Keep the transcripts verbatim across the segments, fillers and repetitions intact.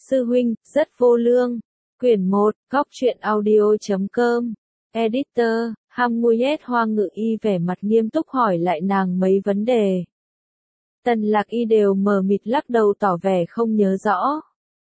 sư huynh, rất vô lương. Quyển một, góc truyện audio chấm com. Editor, Ham Nguyet Hoa Ngự Y vẻ mặt nghiêm túc hỏi lại nàng mấy vấn đề. Tần Lạc Y đều mờ mịt lắc đầu tỏ vẻ không nhớ rõ.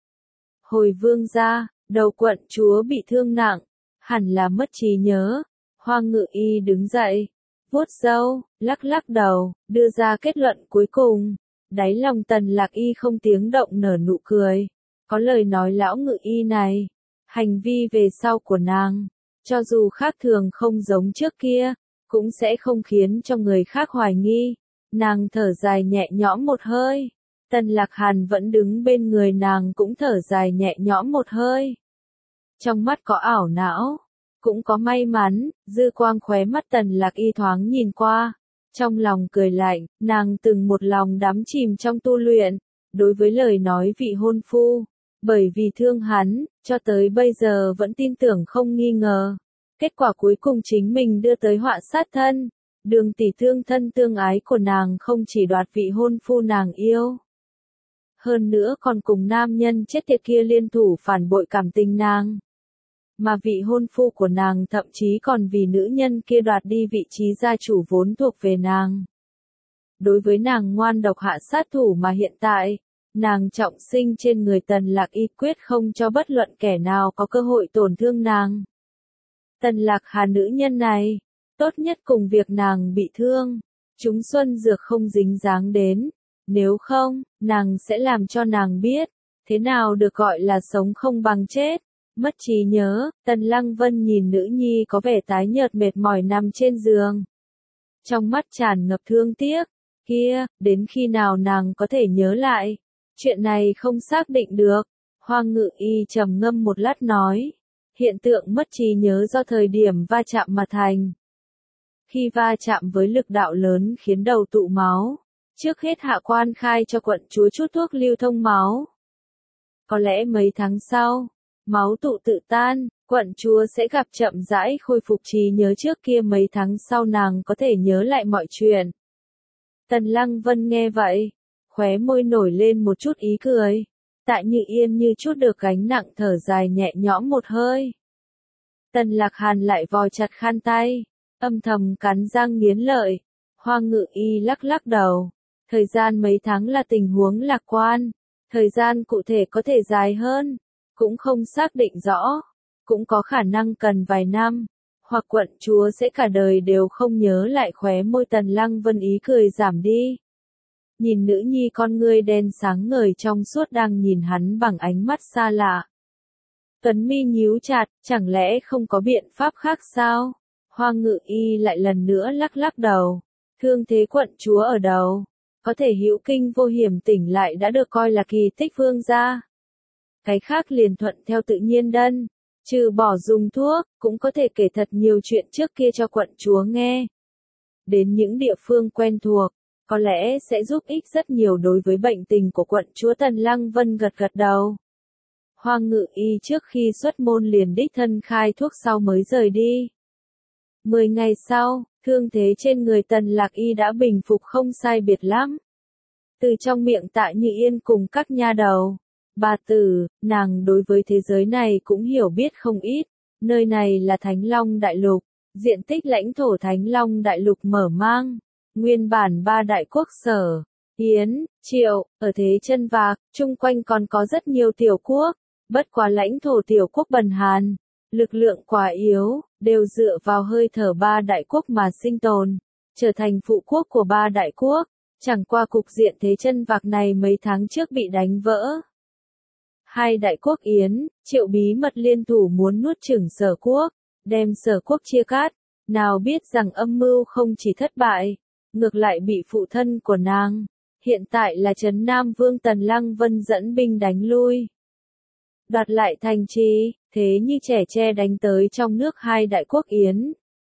Hồi vương gia, đầu quận chúa bị thương nặng, hẳn là mất trí nhớ. Hoa Ngự Y đứng dậy, vuốt râu, lắc lắc đầu, đưa ra kết luận cuối cùng. Đáy lòng Tần Lạc Y không tiếng động nở nụ cười. Có lời nói lão Ngự Y này, hành vi về sau của nàng, cho dù khác thường không giống trước kia, cũng sẽ không khiến cho người khác hoài nghi. Nàng thở dài nhẹ nhõm một hơi. Tần Lạc Hàn vẫn đứng bên người nàng cũng thở dài nhẹ nhõm một hơi. Trong mắt có ảo não, cũng có may mắn, dư quang khóe mắt Tần Lạc Y thoáng nhìn qua. Trong lòng cười lạnh, nàng từng một lòng đắm chìm trong tu luyện, đối với lời nói vị hôn phu, bởi vì thương hắn, cho tới bây giờ vẫn tin tưởng không nghi ngờ. Kết quả cuối cùng chính mình đưa tới họa sát thân. Đường tỷ thương thân tương ái của nàng không chỉ đoạt vị hôn phu nàng yêu, hơn nữa còn cùng nam nhân chết tiệt kia liên thủ phản bội cảm tình nàng. Mà vị hôn phu của nàng thậm chí còn vì nữ nhân kia đoạt đi vị trí gia chủ vốn thuộc về nàng. Đối với nàng ngoan độc hạ sát thủ mà hiện tại, nàng trọng sinh trên người Tần Lạc Y quyết không cho bất luận kẻ nào có cơ hội tổn thương nàng. Tần Lạc Hà nữ nhân này, tốt nhất cùng việc nàng bị thương, chúng xuân dược không dính dáng đến, nếu không, nàng sẽ làm cho nàng biết, thế nào được gọi là sống không bằng chết. Mất trí nhớ, Tần Lăng Vân nhìn nữ nhi có vẻ tái nhợt mệt mỏi nằm trên giường. Trong mắt tràn ngập thương tiếc, kia, đến khi nào nàng có thể nhớ lại, chuyện này không xác định được. Hoa Ngự Y trầm ngâm một lát nói, hiện tượng mất trí nhớ do thời điểm va chạm mà thành. Khi va chạm với lực đạo lớn khiến đầu tụ máu, trước hết hạ quan khai cho quận chúa chút thuốc lưu thông máu. Có lẽ mấy tháng sau, máu tụ tự tan, quận chúa sẽ gặp chậm rãi khôi phục trí nhớ trước kia, mấy tháng sau nàng có thể nhớ lại mọi chuyện. Tần Lăng Vân nghe vậy, khóe môi nổi lên một chút ý cười. Tạ Như Yên như chút được gánh nặng thở dài nhẹ nhõm một hơi. Tần Lạc Hàn lại vò chặt khăn tay, âm thầm cắn răng nghiến lợi. Hoa Ngự Y lắc lắc đầu. Thời gian mấy tháng là tình huống lạc quan, thời gian cụ thể có thể dài hơn, cũng không xác định rõ, cũng có khả năng cần vài năm, hoặc quận chúa sẽ cả đời đều không nhớ lại. Khóe môi Tần Lăng Vân ý cười giảm đi. Nhìn nữ nhi con ngươi đen sáng ngời trong suốt đang nhìn hắn bằng ánh mắt xa lạ. Tuấn mi nhíu chặt, chẳng lẽ không có biện pháp khác sao? Hoa Ngự Y lại lần nữa lắc lắc đầu. Thương thế quận chúa ở đầu, có thể hữu kinh vô hiểm tỉnh lại đã được coi là kỳ tích vương gia. Cái khác liền thuận theo tự nhiên đân, trừ bỏ dùng thuốc, cũng có thể kể thật nhiều chuyện trước kia cho quận chúa nghe. Đến những địa phương quen thuộc, có lẽ sẽ giúp ích rất nhiều đối với bệnh tình của quận chúa. Tần Lăng Vân gật gật đầu. Hoa Ngự Y trước khi xuất môn liền đích thân khai thuốc sau mới rời đi. Mười ngày sau, thương thế trên người Tần Lạc Y đã bình phục không sai biệt lắm. Từ trong miệng Tạ Như Yên cùng các nha đầu, bà tử, nàng đối với thế giới này cũng hiểu biết không ít. Nơi này là Thánh Long Đại Lục, diện tích lãnh thổ Thánh Long Đại Lục mở mang. Nguyên bản ba đại quốc Sở, Yến, Triệu, ở thế chân vạc, chung quanh còn có rất nhiều tiểu quốc, bất quá lãnh thổ tiểu quốc bần hàn, lực lượng quá yếu, đều dựa vào hơi thở ba đại quốc mà sinh tồn, trở thành phụ quốc của ba đại quốc. Chẳng qua cục diện thế chân vạc này mấy tháng trước bị đánh vỡ. Hai đại quốc Yến, Triệu bí mật liên thủ muốn nuốt chửng Sở quốc, đem Sở quốc chia cắt, nào biết rằng âm mưu không chỉ thất bại, ngược lại bị phụ thân của nàng, hiện tại là Trấn Nam Vương Tần Lăng Vân dẫn binh đánh lui. Đoạt lại thành trì, thế như trẻ tre đánh tới trong nước hai đại quốc Yến,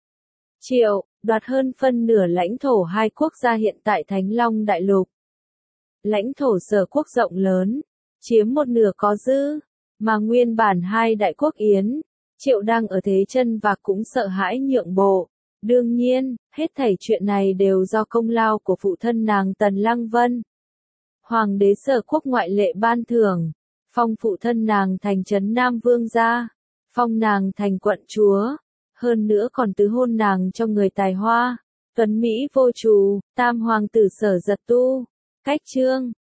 Triệu, đoạt hơn phân nửa lãnh thổ hai quốc gia hiện tại Thánh Long Đại Lục. Lãnh thổ Sở quốc rộng lớn, chiếm một nửa có dư, mà nguyên bản hai đại quốc Yến, Triệu đang ở thế chân vạc cũng sợ hãi nhượng bộ. Đương nhiên, hết thảy chuyện này đều do công lao của phụ thân nàng Tần Lăng Vân. Hoàng đế Sở quốc ngoại lệ ban thưởng, phong phụ thân nàng thành trấn Nam Vương gia, phong nàng thành quận chúa, hơn nữa còn tứ hôn nàng cho người tài hoa, tuấn Mỹ vô trù, tam hoàng tử Sở Giật Tu. Cách chương